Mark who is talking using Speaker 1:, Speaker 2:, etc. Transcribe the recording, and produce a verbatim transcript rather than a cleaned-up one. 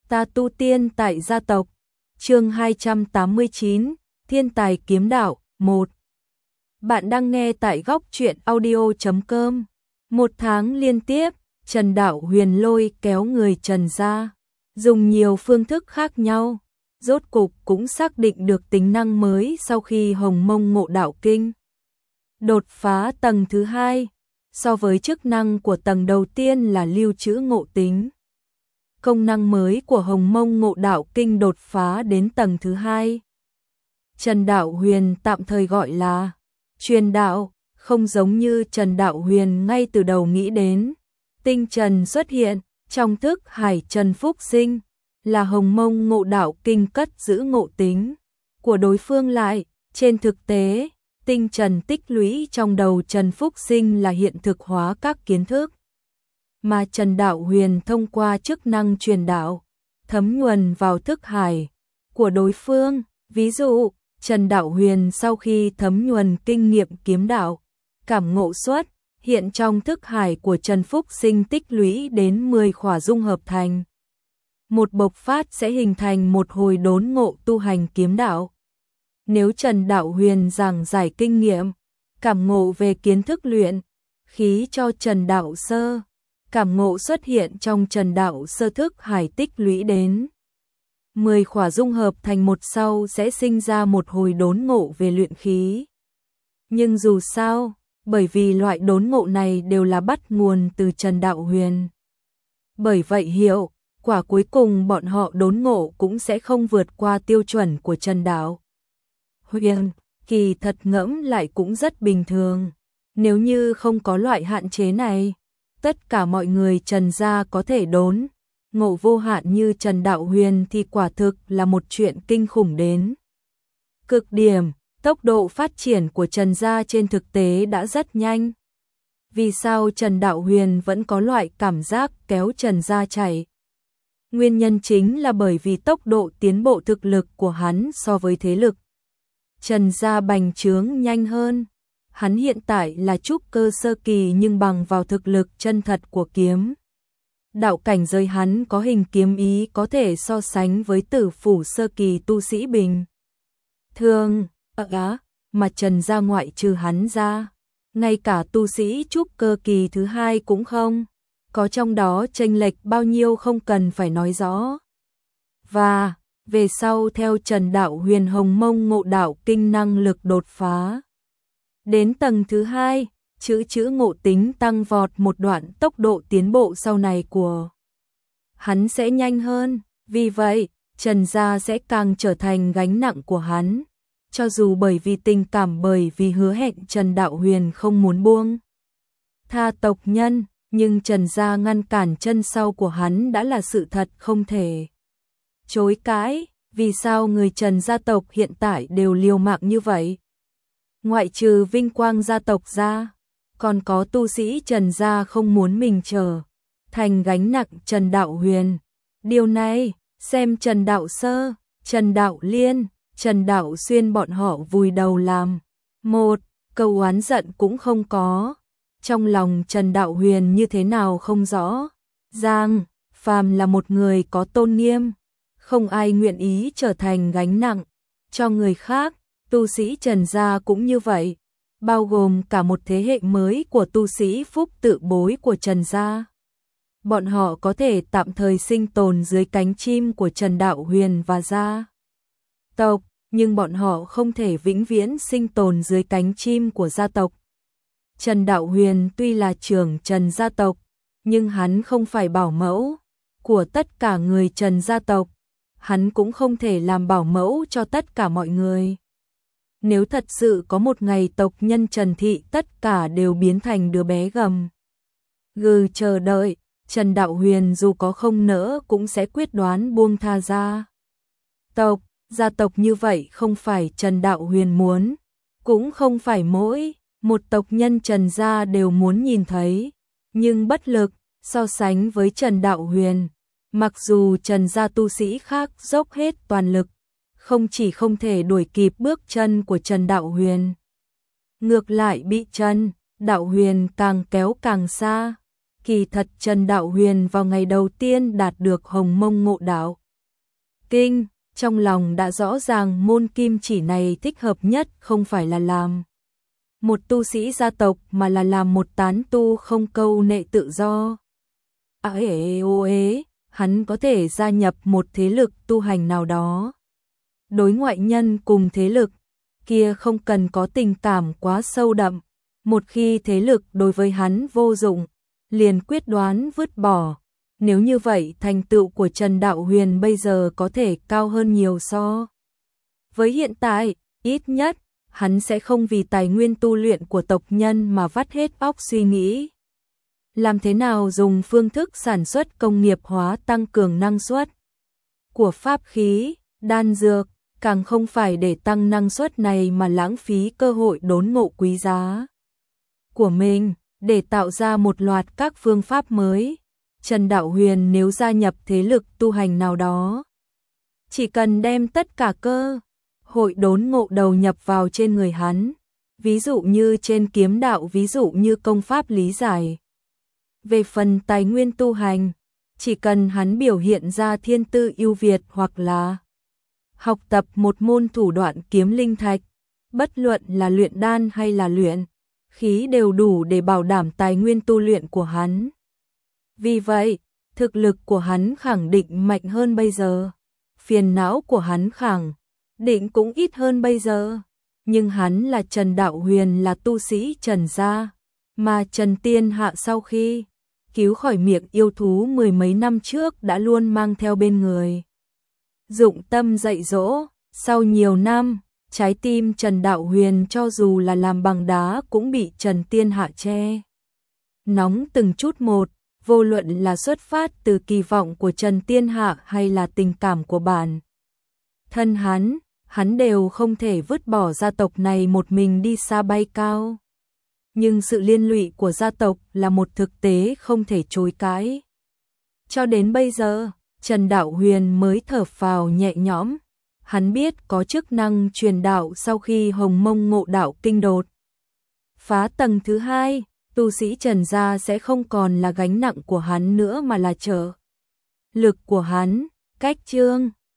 Speaker 1: Ta tu tiên tại gia tộc. Chương hai trăm tám mươi chín, Thiên tài kiếm đạo, một. Bạn đang nghe tại góc truyện audio chấm com. Một tháng liên tiếp, Trần Đạo Huyền lôi kéo người Trần gia, dùng nhiều phương thức khác nhau, rốt cục cũng xác định được tính năng mới sau khi Hồng Mông Ngộ Đạo Kinh đột phá tầng thứ hai, so với chức năng của tầng đầu tiên là lưu trữ ngộ tính. Công năng mới của Hồng Mông Ngộ Đạo Kinh đột phá đến tầng thứ hai. Trần Đạo Huyền tạm thời gọi là truyền đạo, không giống như Trần Đạo Huyền ngay từ đầu nghĩ đến. Tinh trần xuất hiện, trong thức hải trần phúc sinh, là Hồng Mông Ngộ Đạo Kinh cất giữ ngộ tính của đối phương lại. Trên thực tế, tinh trần tích lũy trong đầu Trần Phúc Sinh là hiện thực hóa các kiến thức mà Trần Đạo Huyền thông qua chức năng truyền đạo, thấm nhuần vào thức hải của đối phương. Ví dụ, Trần Đạo Huyền sau khi thấm nhuần kinh nghiệm kiếm đạo, cảm ngộ xuất, hiện trong thức hải của Trần Phúc Sinh tích lũy đến mười khỏa dung hợp thành một bộc phát sẽ hình thành một hồi đốn ngộ tu hành kiếm đạo. Nếu Trần Đạo Huyền giảng giải kinh nghiệm, cảm ngộ về kiến thức luyện khí cho Trần Đạo Sơ, cảm ngộ xuất hiện trong Trần Đạo Sơ thức hải tích lũy đến mười khỏa dung hợp thành một sau sẽ sinh ra một hồi đốn ngộ về luyện khí. Nhưng dù sao, bởi vì loại đốn ngộ này đều là bắt nguồn từ Trần Đạo Huyền, bởi vậy hiệu quả cuối cùng bọn họ đốn ngộ cũng sẽ không vượt qua tiêu chuẩn của Trần Đạo Huyền. Kỳ thật ngẫm lại cũng rất bình thường. Nếu như không có loại hạn chế này, tất cả mọi người Trần gia có thể đốn ngộ vô hạn như Trần Đạo Huyền thì quả thực là một chuyện kinh khủng đến cực điểm. Tốc độ phát triển của Trần gia trên thực tế đã rất nhanh. Vì sao Trần Đạo Huyền vẫn có loại cảm giác kéo Trần gia chạy? Nguyên nhân chính là bởi vì tốc độ tiến bộ thực lực của hắn so với thế lực Trần gia bành trướng nhanh hơn. Hắn hiện tại là trúc cơ sơ kỳ nhưng bằng vào thực lực chân thật của kiếm đạo cảnh giới hắn có hình kiếm ý có thể so sánh với tử phủ sơ kỳ tu sĩ bình thường. Ở á, mà Trần gia ngoại trừ hắn ra, ngay cả tu sĩ trúc cơ kỳ thứ hai cũng không có, trong đó chênh lệch bao nhiêu không cần phải nói rõ. Và về sau theo Trần Đạo Huyền Hồng Mông Ngộ Đạo Kinh năng lực đột phá đến tầng thứ hai, chữ chữ ngộ tính tăng vọt một đoạn, tốc độ tiến bộ sau này của hắn sẽ nhanh hơn. Vì vậy, Trần gia sẽ càng trở thành gánh nặng của hắn. Cho dù bởi vì tình cảm, bởi vì hứa hẹn Trần Đạo Huyền không muốn buông tha tộc nhân, nhưng Trần gia ngăn cản chân sau của hắn đã là sự thật không thể chối cãi. Vì sao người Trần gia tộc hiện tại đều liều mạng như vậy? Ngoại trừ vinh quang gia tộc ra, còn có tu sĩ Trần gia không muốn mình trở thành gánh nặng Trần Đạo Huyền. Điều này, xem Trần Đạo Sơ, Trần Đạo Liên, Trần Đạo Xuyên bọn họ vùi đầu làm một câu oán giận cũng không có. Trong lòng Trần Đạo Huyền như thế nào không rõ ràng, phàm là một người có tôn nghiêm, không ai nguyện ý trở thành gánh nặng cho người khác. Tu sĩ Trần gia cũng như vậy, bao gồm cả một thế hệ mới của tu sĩ phúc tự bối của Trần gia. Bọn họ có thể tạm thời sinh tồn dưới cánh chim của Trần Đạo Huyền và gia tộc, nhưng bọn họ không thể vĩnh viễn sinh tồn dưới cánh chim của gia tộc. Trần Đạo Huyền tuy là trưởng Trần gia tộc, nhưng hắn không phải bảo mẫu của tất cả người Trần gia tộc. Hắn cũng không thể làm bảo mẫu cho tất cả mọi người. Nếu thật sự có một ngày tộc nhân Trần thị tất cả đều biến thành đứa bé gầm gừ chờ đợi, Trần Đạo Huyền dù có không nỡ cũng sẽ quyết đoán buông tha gia tộc. Gia tộc như vậy không phải Trần Đạo Huyền muốn, cũng không phải mỗi một tộc nhân Trần gia đều muốn nhìn thấy. Nhưng bất lực, so sánh với Trần Đạo Huyền, mặc dù Trần gia tu sĩ khác dốc hết toàn lực, không chỉ không thể đuổi kịp bước chân của Trần Đạo Huyền, ngược lại bị Trần Đạo Huyền càng kéo càng xa. Kỳ thật Trần Đạo Huyền vào ngày đầu tiên đạt được Hồng Mông Ngộ Đạo Kinh, trong lòng đã rõ ràng môn kim chỉ này thích hợp nhất không phải là làm một tu sĩ gia tộc mà là làm một tán tu không câu nệ tự do. À ế ô ế, hắn có thể gia nhập một thế lực tu hành nào đó. Đối ngoại nhân cùng thế lực kia không cần có tình cảm quá sâu đậm, một khi thế lực đối với hắn vô dụng, liền quyết đoán vứt bỏ. Nếu như vậy thành tựu của Trần Đạo Huyền bây giờ có thể cao hơn nhiều so với hiện tại, ít nhất hắn sẽ không vì tài nguyên tu luyện của tộc nhân mà vắt hết óc suy nghĩ làm thế nào dùng phương thức sản xuất công nghiệp hóa tăng cường năng suất của pháp khí, đan dược, càng không phải để tăng năng suất này mà lãng phí cơ hội đốn ngộ quý giá của mình để tạo ra một loạt các phương pháp mới. Trần Đạo Huyền nếu gia nhập thế lực tu hành nào đó, chỉ cần đem tất cả cơ hội đốn ngộ đầu nhập vào trên người hắn, ví dụ như trên kiếm đạo, ví dụ như công pháp lý giải. Về phần tài nguyên tu hành, chỉ cần hắn biểu hiện ra thiên tư ưu việt hoặc là học tập một môn thủ đoạn kiếm linh thạch, bất luận là luyện đan hay là luyện khí đều đủ để bảo đảm tài nguyên tu luyện của hắn. Vì vậy, thực lực của hắn khẳng định mạnh hơn bây giờ, phiền não của hắn khẳng định cũng ít hơn bây giờ, nhưng hắn là Trần Đạo Huyền, là tu sĩ Trần gia, mà Trần Tiên Hạ sau khi cứu khỏi miệng yêu thú mười mấy năm trước đã luôn mang theo bên người. Dụng tâm dạy dỗ, sau nhiều năm, trái tim Trần Đạo Huyền cho dù là làm bằng đá cũng bị Trần Tiên Hạ che nóng từng chút một, vô luận là xuất phát từ kỳ vọng của Trần Tiên Hạ hay là tình cảm của bản thân hắn, hắn đều không thể vứt bỏ gia tộc này một mình đi xa bay cao. Nhưng sự liên lụy của gia tộc là một thực tế không thể chối cãi. Cho đến bây giờ, Trần Đạo Huyền mới thở phào nhẹ nhõm. Hắn biết có chức năng truyền đạo sau khi Hồng Mông Ngộ Đạo Kinh đột phá tầng thứ hai, tu sĩ Trần gia sẽ không còn là gánh nặng của hắn nữa mà là trợ lực của hắn. Cách chương